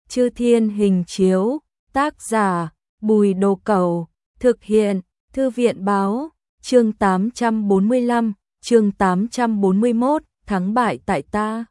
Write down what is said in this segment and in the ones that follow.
Chư Thiên Hình Chiếu, tác giả Bùi Đồ Cẩu, thực hiện Thư viện Báo, chương 845, chương 841, thắng bại tại ta.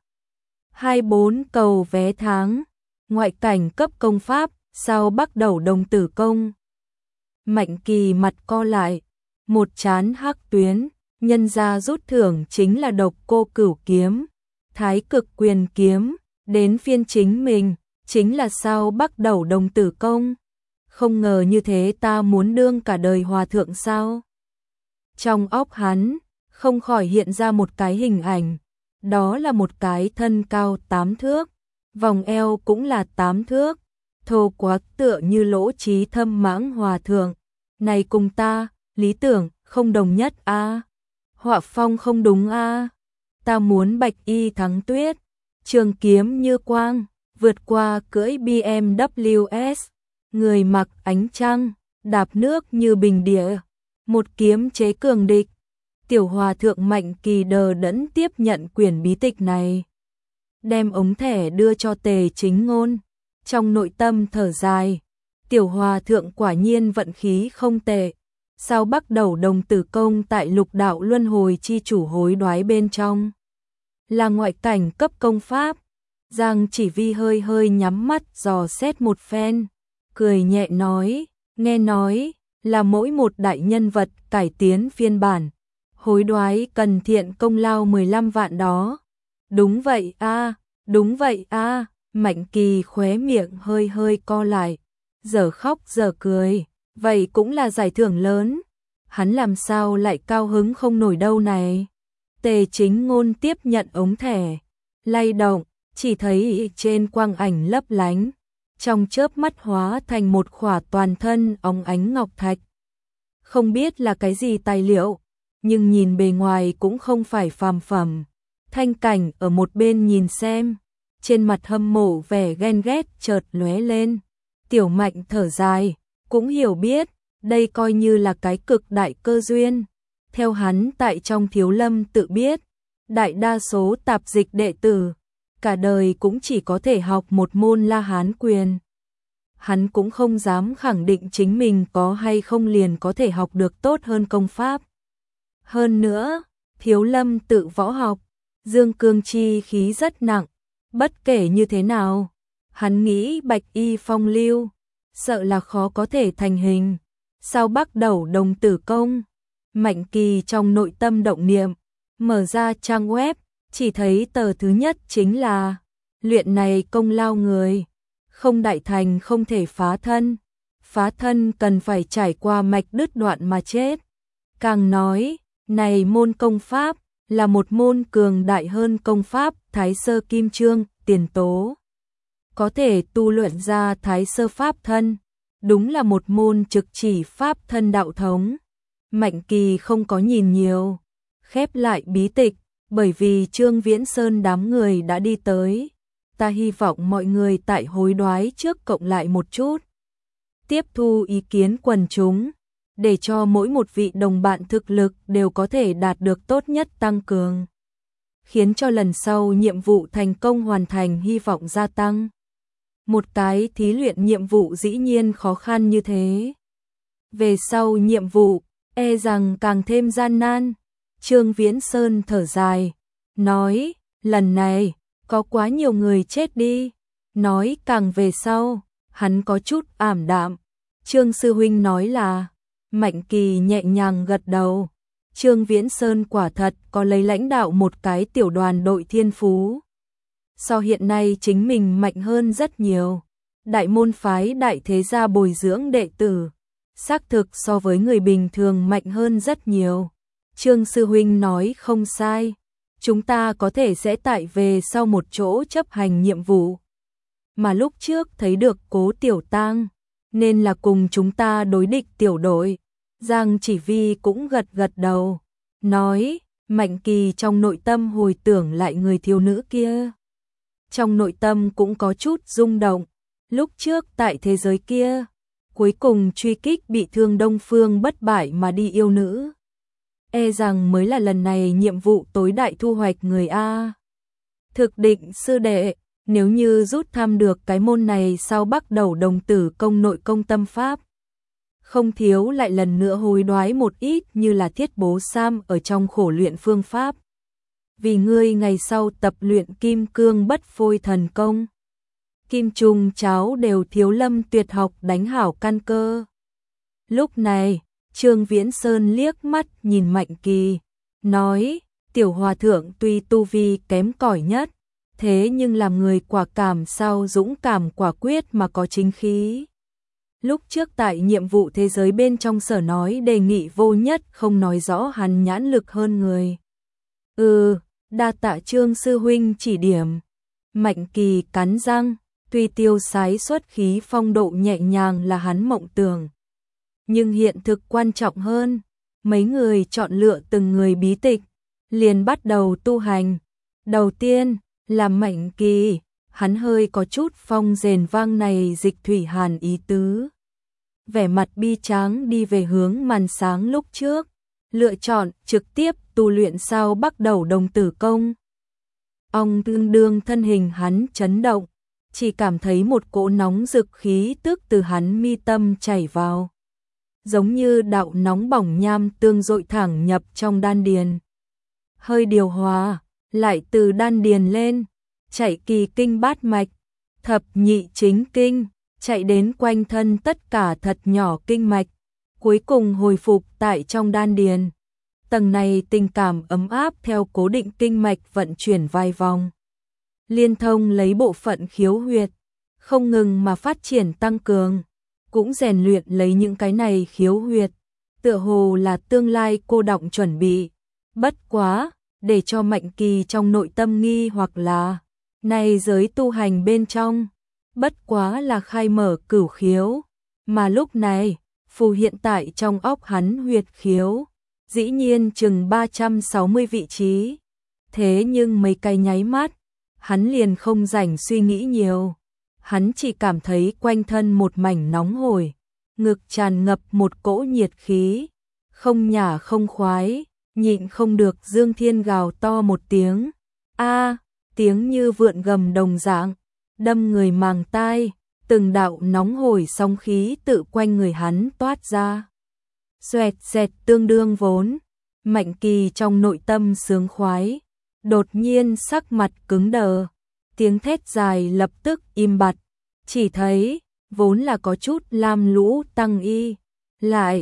24 cầu vé tháng, ngoại cảnh cấp công pháp, sau bắt đầu đồng tử công. Mạnh Kỳ mặt co lại, một trán hắc tuyến, nhân ra rút thưởng chính là Độc Cô Cửu kiếm, Thái Cực Quyền kiếm, đến phiên chính mình, chính là sao bắt đầu đồng tử công. Không ngờ như thế ta muốn đương cả đời hòa thượng sao? Trong óc hắn, không khỏi hiện ra một cái hình ảnh, đó là một cái thân cao 8 thước, vòng eo cũng là 8 thước, thô quá tựa như Lỗ Trí Thâm Mãng hòa thượng. Này cùng ta, lý tưởng không đồng nhất a. Họa phong không đúng a. Ta muốn bạch y thắng tuyết, trường kiếm như quang, vượt qua cưỡi BMW S, người mặc ánh trăng, đạp nước như bình địa, một kiếm chế cường địch. Tiểu hòa thượng Mạnh Kỳ đờ đẫn tiếp nhận quyển bí tịch này, đem ống thẻ đưa cho Tề Chính Ngôn, trong nội tâm thở dài, tiểu hòa thượng quả nhiên vận khí không tệ. Sao bắt đầu đồng tử công tại lục đạo luân hồi chi chủ hối đoái bên trong, là ngoại cảnh cấp công pháp. Giang Chỉ Vi hơi hơi nhắm mắt dò xét một phen, cười nhẹ nói, nghe nói là mỗi một đại nhân vật cải tiến phiên bản, hối đoái cần thiện công lao 15 vạn đó. Đúng vậy a, đúng vậy a. Mạnh Kỳ khóe miệng hơi hơi co lại, giờ khóc giờ cười, vậy cũng là giải thưởng lớn, hắn làm sao lại cao hứng không nổi đâu này. Tề Chính Ngôn tiếp nhận ống thẻ, lay động, chỉ thấy trên quang ảnh lấp lánh, trong chớp mắt hóa thành một khỏa toàn thân óng ánh ngọc thạch. Không biết là cái gì tài liệu, nhưng nhìn bề ngoài cũng không phải phàm phẩm. Thanh Cảnh ở một bên nhìn xem, trên mặt hâm mộ vẻ ghen ghét chợt lóe lên. Tiểu Mạnh thở dài, cũng hiểu biết, đây coi như là cái cực đại cơ duyên. Theo hắn tại trong Thiếu Lâm tự biết, đại đa số tạp dịch đệ tử, cả đời cũng chỉ có thể học một môn La Hán quyền. Hắn cũng không dám khẳng định chính mình có hay không liền có thể học được tốt hơn công pháp. Hơn nữa, Thiếu Lâm tự võ học, dương cương chi khí rất nặng, bất kể như thế nào, hắn nghĩ bạch y phong lưu, sợ là khó có thể thành hình. Sao bắt đầu đồng tử công? Mạnh Kỳ trong nội tâm động niệm, mở ra trang web, chỉ thấy tờ thứ nhất chính là luyện này công lao người, không đại thành không thể phá thân cần phải trải qua mạch đứt đoạn mà chết. Càng nói, này môn công pháp là một môn cường đại hơn công pháp Thái Sơ Kim Chương, Tiền Tố. Có thể tu luyện ra Thái Sơ Pháp thân, đúng là một môn trực chỉ pháp thân đạo thống. Mạnh Kỳ không có nhìn nhiều, khép lại bí tịch, bởi vì Trương Viễn Sơn đám người đã đi tới. Ta hy vọng mọi người tại hối đoái trước cộng lại một chút, tiếp thu ý kiến quần chúng, để cho mỗi một vị đồng bạn thực lực đều có thể đạt được tốt nhất tăng cường, khiến cho lần sau nhiệm vụ thành công hoàn thành hy vọng gia tăng. Một cái thí luyện nhiệm vụ dĩ nhiên khó khăn như thế, về sau nhiệm vụ e rằng càng thêm gian nan. Trương Viễn Sơn thở dài, nói, lần này có quá nhiều người chết đi. Nói càng về sau, hắn có chút ảm đạm. Trương sư huynh nói là, Mạnh Kỳ nhẹ nhàng gật đầu. Trương Viễn Sơn quả thật có lấy lãnh đạo một cái tiểu đoàn đội thiên phú. So hiện nay chính mình mạnh hơn rất nhiều. Đại môn phái đại thế gia bồi dưỡng đệ tử, xác thực so với người bình thường mạnh hơn rất nhiều. Trương sư huynh nói không sai, chúng ta có thể sẽ tại về sau một chỗ chấp hành nhiệm vụ. Mà lúc trước thấy được Cố Tiểu Tang, nên là cùng chúng ta đối địch tiểu đội. Giang Chỉ Vi cũng gật gật đầu, nói, Mạnh Kỳ trong nội tâm hồi tưởng lại người thiếu nữ kia. Trong nội tâm cũng có chút rung động, lúc trước tại thế giới kia, cuối cùng truy kích bị thương Đông Phương bất bại mà đi yêu nữ. E rằng mới là lần này nhiệm vụ tối đại thu hoạch người A. Thực định sư đệ, Nếu như rút thăm được cái môn này sau bắt đầu đồng tử công nội công tâm pháp, không thiếu lại lần nữa hối đoái một ít như là Thiết Bố Sam ở trong khổ luyện phương pháp. Vì ngươi ngày sau tập luyện kim cương bất phôi thần công, kim trùng cháo đều thiếu lâm tuyệt học đánh hảo căn cơ. Lúc này, Trương Viễn Sơn liếc mắt nhìn Mạnh Kỳ, nói, tiểu hòa thượng tuy tu vi kém cỏi nhất, thế nhưng làm người quả cảm sao dũng cảm quả quyết mà có chính khí. Lúc trước tại nhiệm vụ thế giới bên trong sở nói đề nghị vô nhất không nói rõ hắn nhãn lực hơn người. Đa tạ Trương sư huynh chỉ điểm. Mạnh Kỳ cắn răng, tuy tiêu sái xuất khí phong độ nhẹ nhàng là hắn mộng tưởng, nhưng hiện thực quan trọng hơn. Mấy người chọn lựa từng người bí tịch, liền bắt đầu tu hành. Đầu tiên là Mạnh Kỳ, hắn hơi có chút phong rền vang này dịch thủy hàn ý tứ. Vẻ mặt bi tráng đi về hướng màn sáng lúc trước, lựa chọn trực tiếp tu luyện sau bắt đầu đồng tử công. Ông tương đương thân hình hắn chấn động, chỉ cảm thấy một cỗ nóng rực khí tức từ hắn mi tâm chảy vào, giống như đạo nóng bỏng nham tương dội thẳng nhập trong đan điền. Hơi điều hòa, lại từ đan điền lên, chạy kỳ kinh bát mạch, thập nhị chính kinh, chạy đến quanh thân tất cả thật nhỏ kinh mạch, cuối cùng hồi phục tại trong đan điền. Tầng này tình cảm ấm áp theo cố định kinh mạch vận chuyển vài vòng, liên thông lấy bộ phận khiếu huyệt, không ngừng mà phát triển tăng cường, cũng rèn luyện lấy những cái này khiếu huyệt, tựa hồ là tương lai cô đọng chuẩn bị. Bất quá, để cho Mạnh Kỳ trong nội tâm nghi hoặc là, này giới tu hành bên trong, bất quá là khai mở cửu khiếu, mà lúc này, phù hiện tại trong óc hắn huyệt khiếu, dĩ nhiên chừng 360 vị trí. Thế nhưng mấy cái nháy mắt, hắn liền không rảnh suy nghĩ nhiều. Hắn chỉ cảm thấy quanh thân một mảnh nóng hổi, ngực tràn ngập một cỗ nhiệt khí, không nhả không khoái, nhịn không được Dương Thiên gào to một tiếng. Tiếng như vượn gầm đồng dạng, đâm người màng tai, từng đạo nóng hổi sóng khí tự quanh người hắn toát ra. Xoẹt xẹt tương đương vốn, Mạnh Kỳ trong nội tâm sướng khoái, đột nhiên sắc mặt cứng đờ, tiếng thét dài lập tức im bặt, chỉ thấy, vốn là có chút lam lũ tăng y, lại,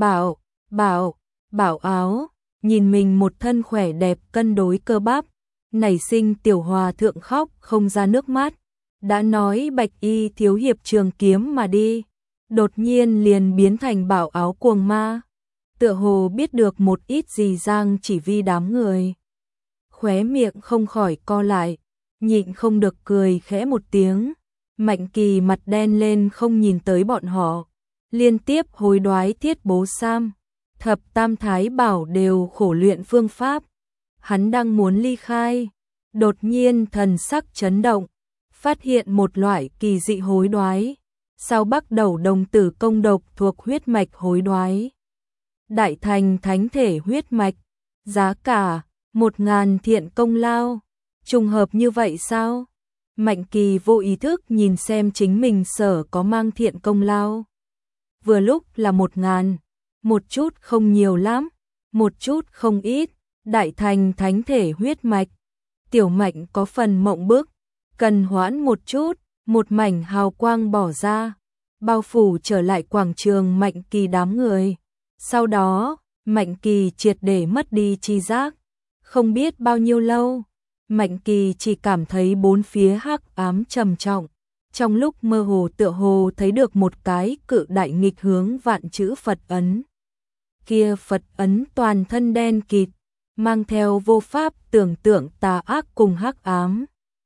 bảo áo, nhìn mình một thân khỏe đẹp cân đối cơ bắp, nảy sinh tiểu hòa thượng khóc không ra nước mắt, đã nói bạch y thiếu hiệp trường kiếm mà đi, đột nhiên liền biến thành bảo áo cuồng ma, tựa hồ biết được một ít gì Giang chỉ vi đám người. Khóe miệng không khỏi co lại, nhịn không được cười khẽ một tiếng. Mạnh Kỳ mặt đen lên không nhìn tới bọn họ, liên tiếp hối đoái Thiết Bố Sam, thập tam thái bảo đều khổ luyện phương pháp. Hắn đang muốn ly khai, đột nhiên thần sắc chấn động, phát hiện một loại kỳ dị hối đoái, sau bắt đầu đồng tử công độc thuộc huyết mạch hối đoái. Đại thành thánh thể huyết mạch, giá cả 1000 thiện công lao, trùng hợp như vậy sao? Mạnh Kỳ vô ý thức nhìn xem chính mình sở có mang thiện công lao. Vừa lúc là 1000, một chút không nhiều lắm, một chút không ít, đại thành thánh thể huyết mạch. Tiểu Mạnh có phần mộng bức, cần hoãn một chút, một mảnh hào quang bỏ ra, bao phủ trở lại quảng trường Mạnh Kỳ đám người. Sau đó, Mạnh Kỳ triệt để mất đi tri giác, không biết bao nhiêu lâu. Mạnh Kỳ chỉ cảm thấy bốn phía hắc ám trầm trọng, trong lúc mơ hồ tựa hồ thấy được một cái cự đại nghịch hướng vạn chữ Phật ấn. Kia Phật ấn toàn thân đen kịt, mang theo vô pháp tưởng tượng tà ác cùng hắc ám.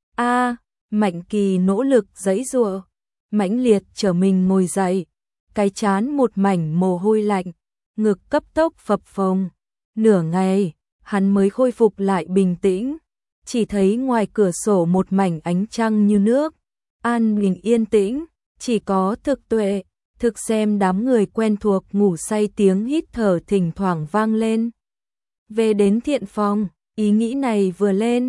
Mạnh Kỳ nỗ lực giãy giụa, mãnh liệt trở mình ngồi dậy, cái trán một mảnh mồ hôi lạnh, ngực cấp tốc phập phồng. Nửa ngày, hắn mới khôi phục lại bình tĩnh. Chỉ thấy ngoài cửa sổ một mảnh ánh trăng như nước, an bình yên tĩnh, chỉ có Thực Tuệ, Thực Xem đám người quen thuộc ngủ say tiếng hít thở thỉnh thoảng vang lên. Về đến thiện phòng, ý nghĩ này vừa lên,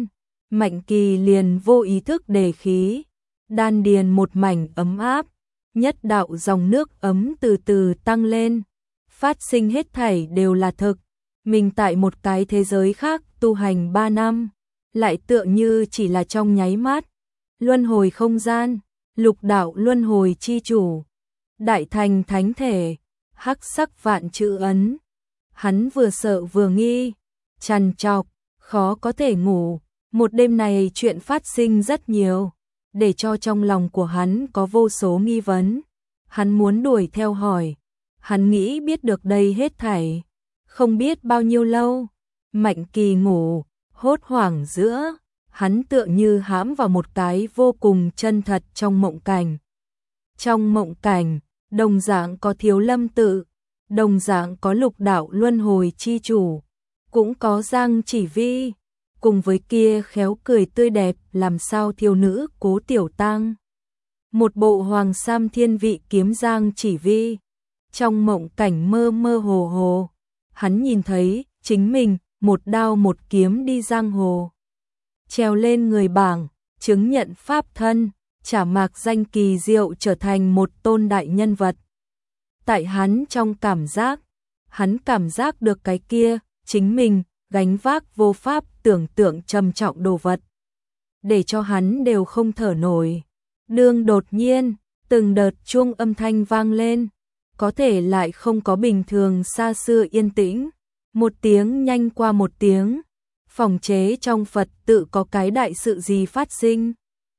Mạnh Kỳ liền vô ý thức đề khí, đan điền một mảnh ấm áp, nhất đạo dòng nước ấm từ từ tăng lên, phát sinh hết thảy đều là thực. Mình tại một cái thế giới khác tu hành 3 năm, lại tựa như chỉ là trong nháy mắt. Luân hồi không gian, lục đạo luân hồi chi chủ, đại thành thánh thể, hắc sắc vạn chữ ấn. Hắn vừa sợ vừa nghi, trằn trọc, khó có thể ngủ. Một đêm này chuyện phát sinh rất nhiều, để cho trong lòng của hắn có vô số nghi vấn. Hắn muốn đuổi theo hỏi, hắn nghĩ biết được đây hết thảy. Không biết bao nhiêu lâu, Mạnh Kỳ ngủ, hốt hoảng giữa, hắn tựa như hãm vào một cái vô cùng chân thật trong mộng cảnh. Trong mộng cảnh, đồng dạng có Thiếu Lâm tự, đồng dạng có lục đạo luân hồi chi chủ, cũng có Giang Chỉ Vi, cùng với kia khéo cười tươi đẹp làm sao thiếu nữ Cố Tiểu Tang. Một bộ hoàng sam thiên vị kiếm Giang Chỉ Vi. Trong mộng cảnh mơ mơ hồ hồ, hắn nhìn thấy chính mình một đao một kiếm đi giang hồ, trèo lên người bảng, chứng nhận pháp thân, trả mạc danh kỳ diệu trở thành một tôn đại nhân vật. Tại hắn trong cảm giác, hắn cảm giác được cái kia, chính mình, gánh vác vô pháp tưởng tượng trầm trọng đồ vật. Để cho hắn đều không thở nổi. Đương đột nhiên, từng đợt chuông âm thanh vang lên, có thể lại không có bình thường xa xưa yên tĩnh. Một tiếng nhanh qua một tiếng, phòng chế trong Phật tự có cái đại sự gì phát sinh.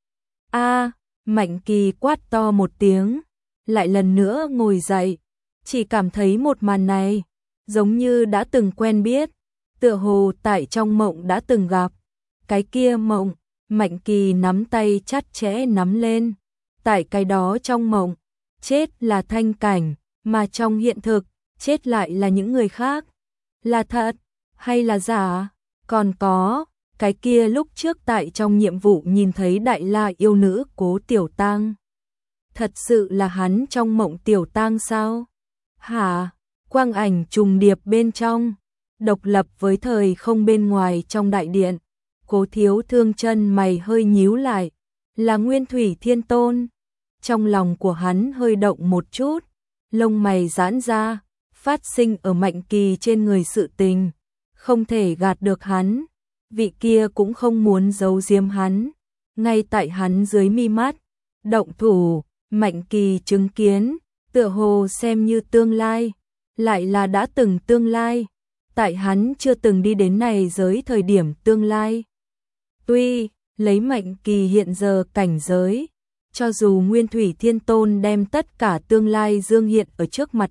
A, Mạnh Kỳ quát to một tiếng, lại lần nữa ngồi dậy, chỉ cảm thấy một màn này, giống như đã từng quen biết, tựa hồ tại trong mộng đã từng gặp. Cái kia mộng, Mạnh Kỳ nắm tay chặt chẽ nắm lên, tại cái đó trong mộng, chết là Thanh Cảnh, mà trong hiện thực, chết lại là những người khác. Là thật, hay là giả? Còn có, cái kia lúc trước tại trong nhiệm vụ nhìn thấy đại la yêu nữ Cố Tiểu Tang. Thật sự là hắn trong mộng Tiểu Tang sao? Hả? Quang ảnh trùng điệp bên trong, độc lập với thời không bên ngoài trong đại điện. Cố Thiếu Thương chân mày hơi nhíu lại, là Nguyên Thủy Thiên Tôn. Trong lòng của hắn hơi động một chút, lông mày giãn ra, phát sinh ở Mạnh Kỳ trên người sự tình, không thể gạt được hắn, vị kia cũng không muốn giấu giếm hắn, ngay tại hắn dưới mi mắt, động thủ, Mạnh Kỳ chứng kiến, tựa hồ xem như tương lai, lại là đã từng tương lai, tại hắn chưa từng đi đến này giới thời điểm tương lai. Tuy, lấy Mạnh Kỳ hiện giờ cảnh giới, cho dù Nguyên Thủy Thiên Tôn đem tất cả tương lai dương hiện ở trước mặt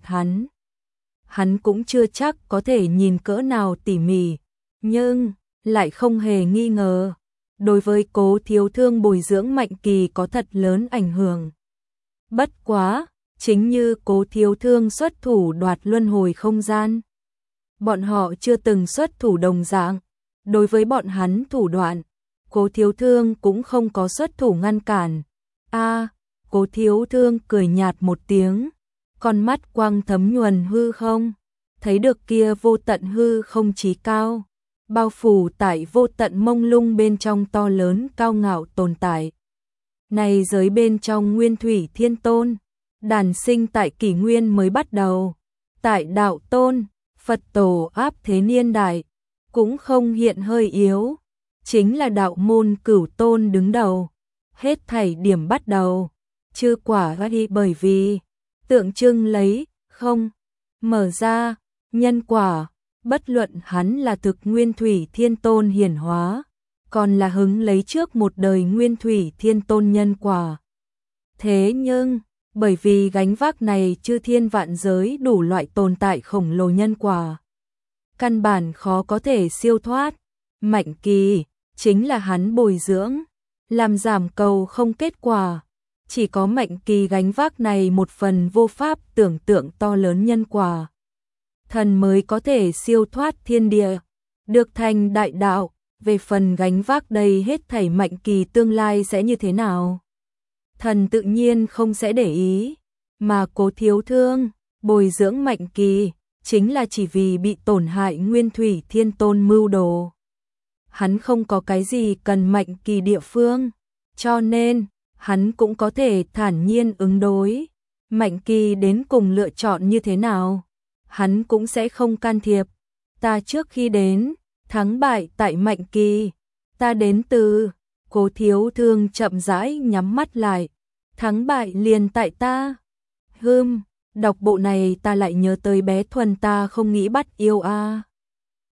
hắn cũng chưa chắc có thể nhìn cỡ nào tỉ mỉ, nhưng lại không hề nghi ngờ, đối với Cố Thiếu Thương bồi dưỡng Mạnh Kỳ có thật lớn ảnh hưởng. Bất quá, chính như Cố Thiếu Thương xuất thủ đoạt luân hồi không gian, bọn họ chưa từng xuất thủ đồng dạng, đối với bọn hắn thủ đoạn, Cố Thiếu Thương cũng không có xuất thủ ngăn cản. A, Cố Thiếu Thương cười nhạt một tiếng, con mắt quang thấm nhuần hư không, thấy được kia vô tận hư không chí cao, bao phủ tại vô tận mông lung bên trong to lớn cao ngạo tồn tại. Này giới bên trong Nguyên Thủy Thiên Tôn, đàn sinh tại kỷ nguyên mới bắt đầu, tại đạo tôn, Phật tổ áp thế niên đại, cũng không hiện hơi yếu, chính là đạo môn Cửu Tôn đứng đầu, hết thảy điểm bắt đầu, chư quả đi bởi vì tượng trưng lấy, không, mở ra, nhân quả, bất luận hắn là thực Nguyên Thủy Thiên Tôn hiển hóa, còn là hứng lấy trước một đời Nguyên Thủy Thiên Tôn nhân quả. Thế nhưng, bởi vì gánh vác này chư thiên vạn giới đủ loại tồn tại khổng lồ nhân quả, căn bản khó có thể siêu thoát, Mạnh Kỳ, chính là hắn bồi dưỡng, làm giảm cầu không kết quả. Chỉ có Mạnh Kỳ gánh vác này một phần vô pháp tưởng tượng to lớn nhân quả, thần mới có thể siêu thoát thiên địa, được thành đại đạo. Về phần gánh vác đây hết thảy Mạnh Kỳ tương lai sẽ như thế nào, thần tự nhiên không sẽ để ý, mà Cố Thiếu Thương bồi dưỡng Mạnh Kỳ chính là chỉ vì bị tổn hại Nguyên Thủy Thiên Tôn mưu đồ. hắn không có cái gì cần Mạnh Kỳ địa phương, cho nên hắn cũng có thể thản nhiên ứng đối. Mạnh Kỳ đến cùng lựa chọn như thế nào, hắn cũng sẽ không can thiệp. Ta trước khi đến, thắng bại tại Mạnh Kỳ, ta đến từ. Cố Thiếu Thương chậm rãi nhắm mắt lại, thắng bại liền tại ta. Đọc bộ này ta lại nhớ tới bé Thuần ta không nghĩ bắt yêu a.